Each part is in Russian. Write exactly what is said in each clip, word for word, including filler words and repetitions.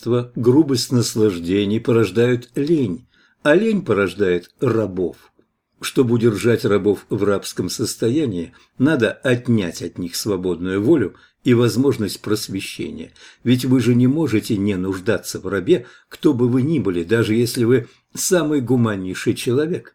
богатство, грубость наслаждений порождают лень, а лень порождает рабов. Чтобы удержать рабов в рабском состоянии, надо отнять от них свободную волю и возможность просвещения. Ведь вы же не можете не нуждаться в рабе, кто бы вы ни были, даже если вы самый гуманнейший человек.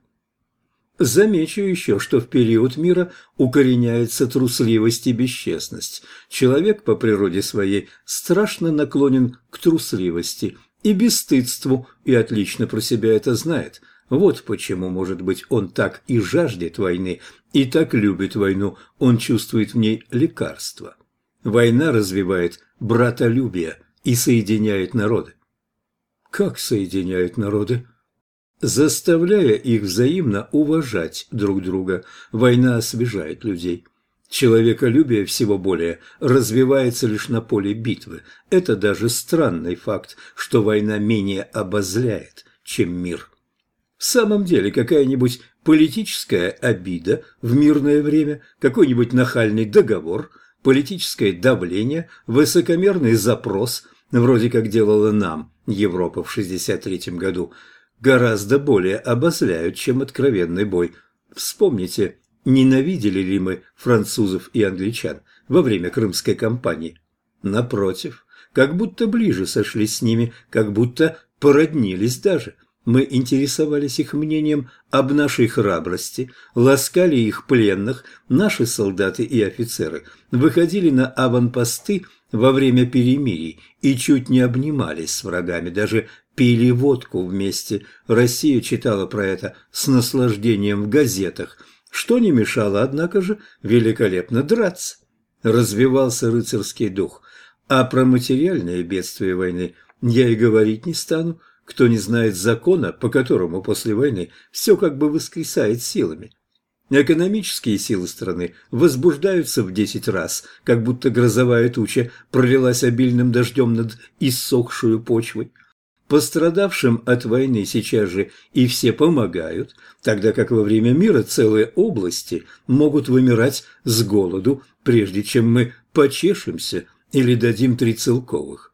Замечу еще, что в период мира укореняется трусливость и бесчестность. Человек по природе своей страшно наклонен к трусливости и бесстыдству, и отлично про себя это знает. Вот почему, может быть, он так и жаждет войны, и так любит войну, он чувствует в ней лекарство. Война развивает братолюбие и соединяет народы. Как соединяет народы? Заставляя их взаимно уважать друг друга, война освежает людей. Человеколюбие всего более развивается лишь на поле битвы. Это даже странный факт, что война менее обозляет, чем мир. В самом деле, какая-нибудь политическая обида в мирное время, какой-нибудь нахальный договор, политическое давление, высокомерный запрос, вроде как делала нам Европа в шестьдесят третьем году, гораздо более обозляют, чем откровенный бой. Вспомните, ненавидели ли мы французов и англичан во время Крымской кампании? Напротив, как будто ближе сошлись с ними, как будто породнились даже. Мы интересовались их мнением об нашей храбрости, ласкали их пленных, наши солдаты и офицеры выходили на аванпосты во время перемирий и чуть не обнимались с врагами, даже пили водку вместе. Россия читала про это с наслаждением в газетах, что не мешало, однако же, великолепно драться. Развивался рыцарский дух, а про материальные бедствия войны я и говорить не стану. Кто не знает закона, по которому после войны все как бы воскресает силами. Экономические силы страны возбуждаются в десять раз, как будто грозовая туча пролилась обильным дождем над иссохшую почвой. Пострадавшим от войны сейчас же и все помогают, тогда как во время мира целые области могут вымирать с голоду, прежде чем мы почешемся или дадим три целковых.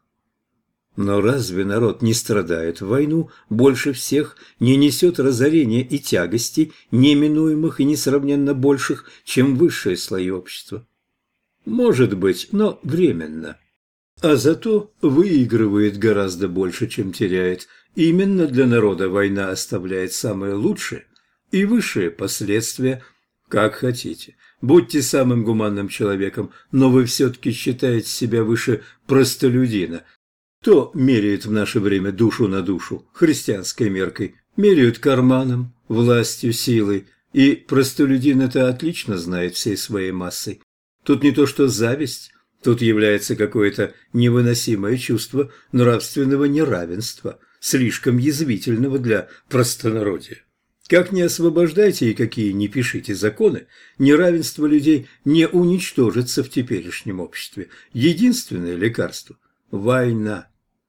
Но разве народ не страдает в войну больше всех, не несет разорения и тягостей, неминуемых и несравненно больших, чем высшие слои общества? Может быть, но временно. А зато выигрывает гораздо больше, чем теряет. Именно для народа война оставляет самые лучшие и высшие последствия, как хотите. Будьте самым гуманным человеком, но вы все-таки считаете себя выше простолюдина. Кто меряет в наше время душу на душу христианской меркой? Меряют карманом, властью, силой. И простолюдин это отлично знает всей своей массой. Тут не то что зависть, тут является какое-то невыносимое чувство нравственного неравенства, слишком язвительного для простонародия. Как не освобождайте и какие не пишите законы, неравенство людей не уничтожится в теперешнем обществе. Единственное лекарство – война.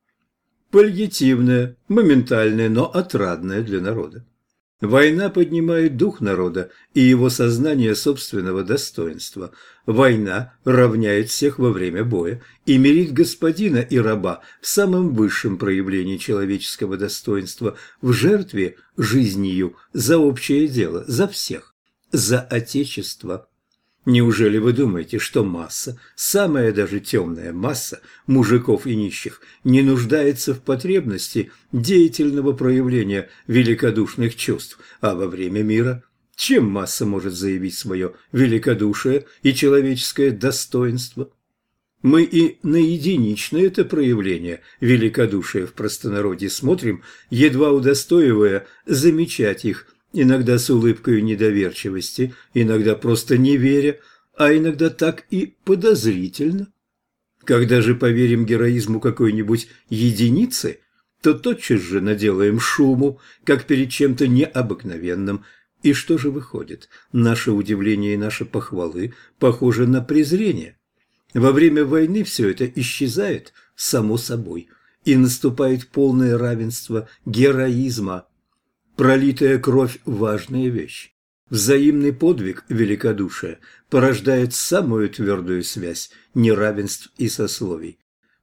Пальлиативная, моментальная, но отрадная для народа. Война поднимает дух народа и его сознание собственного достоинства. Война равняет всех во время боя и мирит господина и раба в самом высшем проявлении человеческого достоинства, в жертве жизнью за общее дело, за всех, за Отечество. Неужели вы думаете, что масса, самая даже темная масса мужиков и нищих, не нуждается в потребности деятельного проявления великодушных чувств, а во время мира? Чем масса может заявить свое великодушие и человеческое достоинство? Мы и на единичное это проявление великодушия в простонародье смотрим, едва удостоивая замечать их, иногда с улыбкой недоверчивости, иногда просто не веря, а иногда так и подозрительно. Когда же поверим героизму какой-нибудь единицы, то тотчас же наделаем шуму, как перед чем-то необыкновенным. И что же выходит? Наше удивление и наши похвалы похожи на презрение. Во время войны все это исчезает само собой, и наступает полное равенство героизма. Пролитая кровь – важная вещь. Взаимный подвиг великодушия порождает самую твердую связь неравенств и сословий.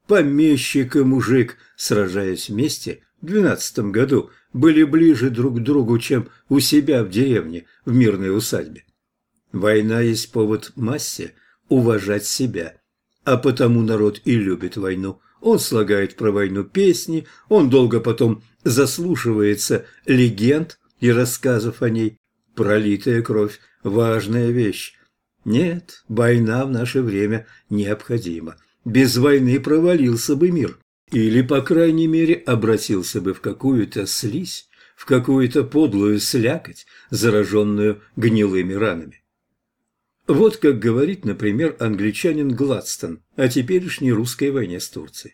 Помещик и мужик, сражаясь вместе в двенадцатом году, были ближе друг к другу, чем у себя в деревне, в мирной усадьбе. Война есть повод массе уважать себя, а потому народ и любит войну. Он слагает про войну песни, он долго потом заслушивается легенд и рассказов о ней. Пролитая кровь – важная вещь. Нет, война в наше время необходима. Без войны провалился бы мир. Или, по крайней мере, обратился бы в какую-то слизь, в какую-то подлую слякоть, зараженную гнилыми ранами. Вот как говорит, например, англичанин Гладстон о теперешней русской войне с Турцией.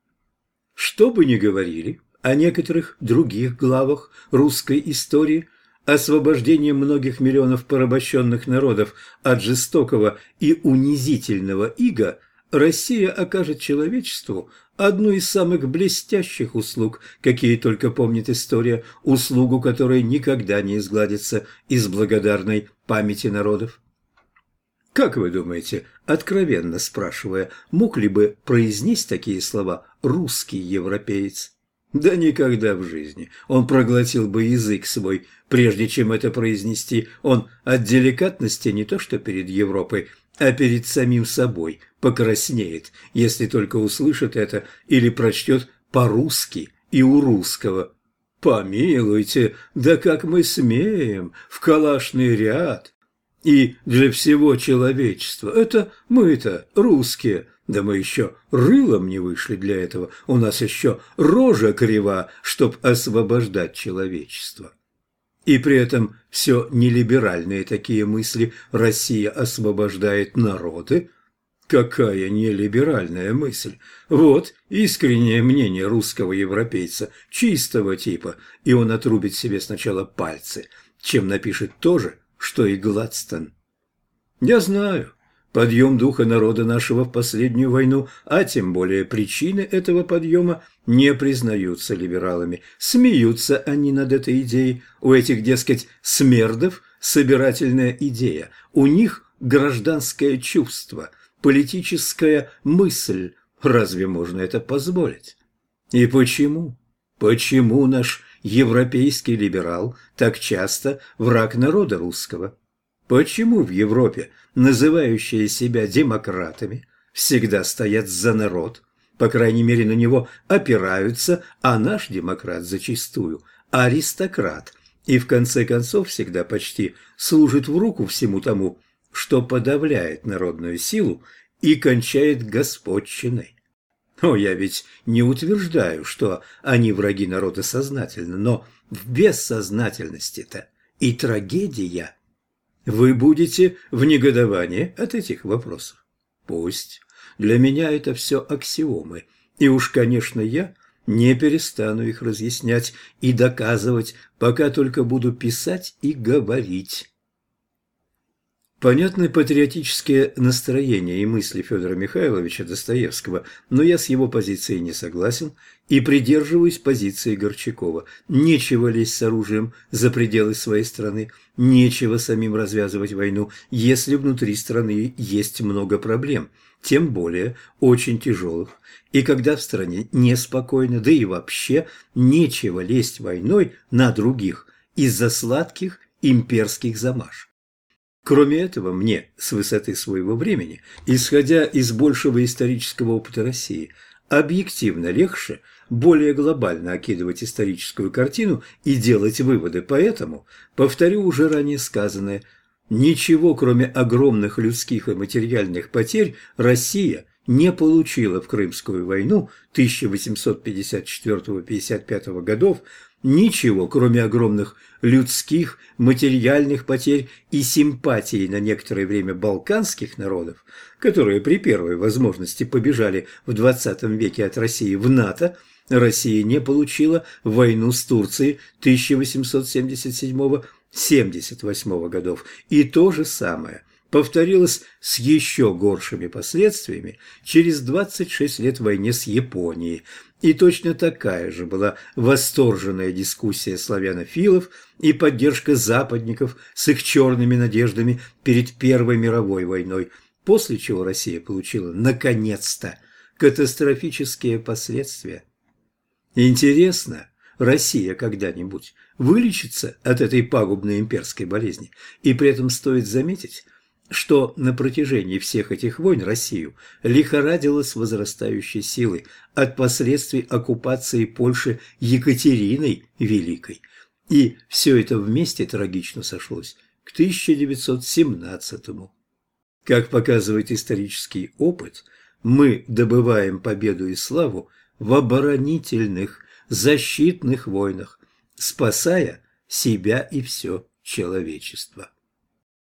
Что бы ни говорили о некоторых других главах русской истории, освобождение многих миллионов порабощенных народов от жестокого и унизительного ига, Россия окажет человечеству одну из самых блестящих услуг, какие только помнит история, услугу которой никогда не изгладится из благодарной памяти народов. Как вы думаете, откровенно спрашивая, мог ли бы произнести такие слова русский европеец? Да никогда в жизни. Он проглотил бы язык свой, прежде чем это произнести. Он от деликатности не то что перед Европой, а перед самим собой покраснеет, если только услышит это или прочтет по-русски и у русского. Помилуйте, да как мы смеем, в калашный ряд. И для всего человечества. Это мы-то, русские. Да мы еще рылом не вышли для этого. У нас еще рожа крива, чтоб освобождать человечество. И при этом все нелиберальные такие мысли. Россия освобождает народы. Какая нелиберальная мысль. Вот искреннее мнение русского европейца, чистого типа. И он отрубит себе сначала пальцы, чем напишет то же, что и Гладстон. Я знаю, подъем духа народа нашего в последнюю войну, а тем более причины этого подъема не признаются либералами. Смеются они над этой идеей. У этих, дескать, смердов собирательная идея. У них гражданское чувство, политическая мысль. Разве можно это позволить? И почему? Почему наш европейский либерал так часто враг народа русского? Почему в Европе, называющие себя демократами, всегда стоят за народ, по крайней мере на него опираются, а наш демократ зачастую аристократ, и в конце концов всегда почти служит в руку всему тому, что подавляет народную силу и кончает господщиной? О, я ведь не утверждаю, что они враги народа сознательно, но в бессознательности-то и трагедия. Вы будете в негодовании от этих вопросов? Пусть. Для меня это все аксиомы, и уж, конечно, я не перестану их разъяснять и доказывать, пока только буду писать и говорить. Понятны патриотические настроения и мысли Федора Михайловича Достоевского, но я с его позицией не согласен и придерживаюсь позиции Горчакова. Нечего лезть с оружием за пределы своей страны, нечего самим развязывать войну, если внутри страны есть много проблем, тем более очень тяжелых. И когда в стране неспокойно, да и вообще нечего лезть войной на других из-за сладких имперских замашек. Кроме этого, мне, с высоты своего времени, исходя из большего исторического опыта России, объективно легче более глобально окидывать историческую картину и делать выводы. Поэтому, повторю уже ранее сказанное, ничего, кроме огромных людских и материальных потерь, Россия не получила в Крымскую войну тысяча восемьсот пятьдесят четвёртого — пятьдесят пятого годов, ничего, кроме огромных людских, материальных потерь и симпатии на некоторое время балканских народов, которые при первой возможности побежали в двадцатом веке от России в НАТО, Россия не получила войну с Турцией тысяча восемьсот семьдесят седьмого — семьдесят восьмого годов. И то же самое повторилось с еще горшими последствиями через двадцать шесть лет в войне с Японией. И точно такая же была восторженная дискуссия славянофилов и поддержка западников с их черными надеждами перед Первой мировой войной, после чего Россия получила наконец-то катастрофические последствия. Интересно, Россия когда-нибудь вылечится от этой пагубной имперской болезни? И при этом стоит заметить, что на протяжении всех этих войн Россию лихорадило с возрастающей силой от последствий оккупации Польши Екатериной Великой. И все это вместе трагично сошлось к тысяча девятьсот семнадцатому. Как показывает исторический опыт, мы добываем победу и славу в оборонительных, защитных войнах, спасая себя и все человечество.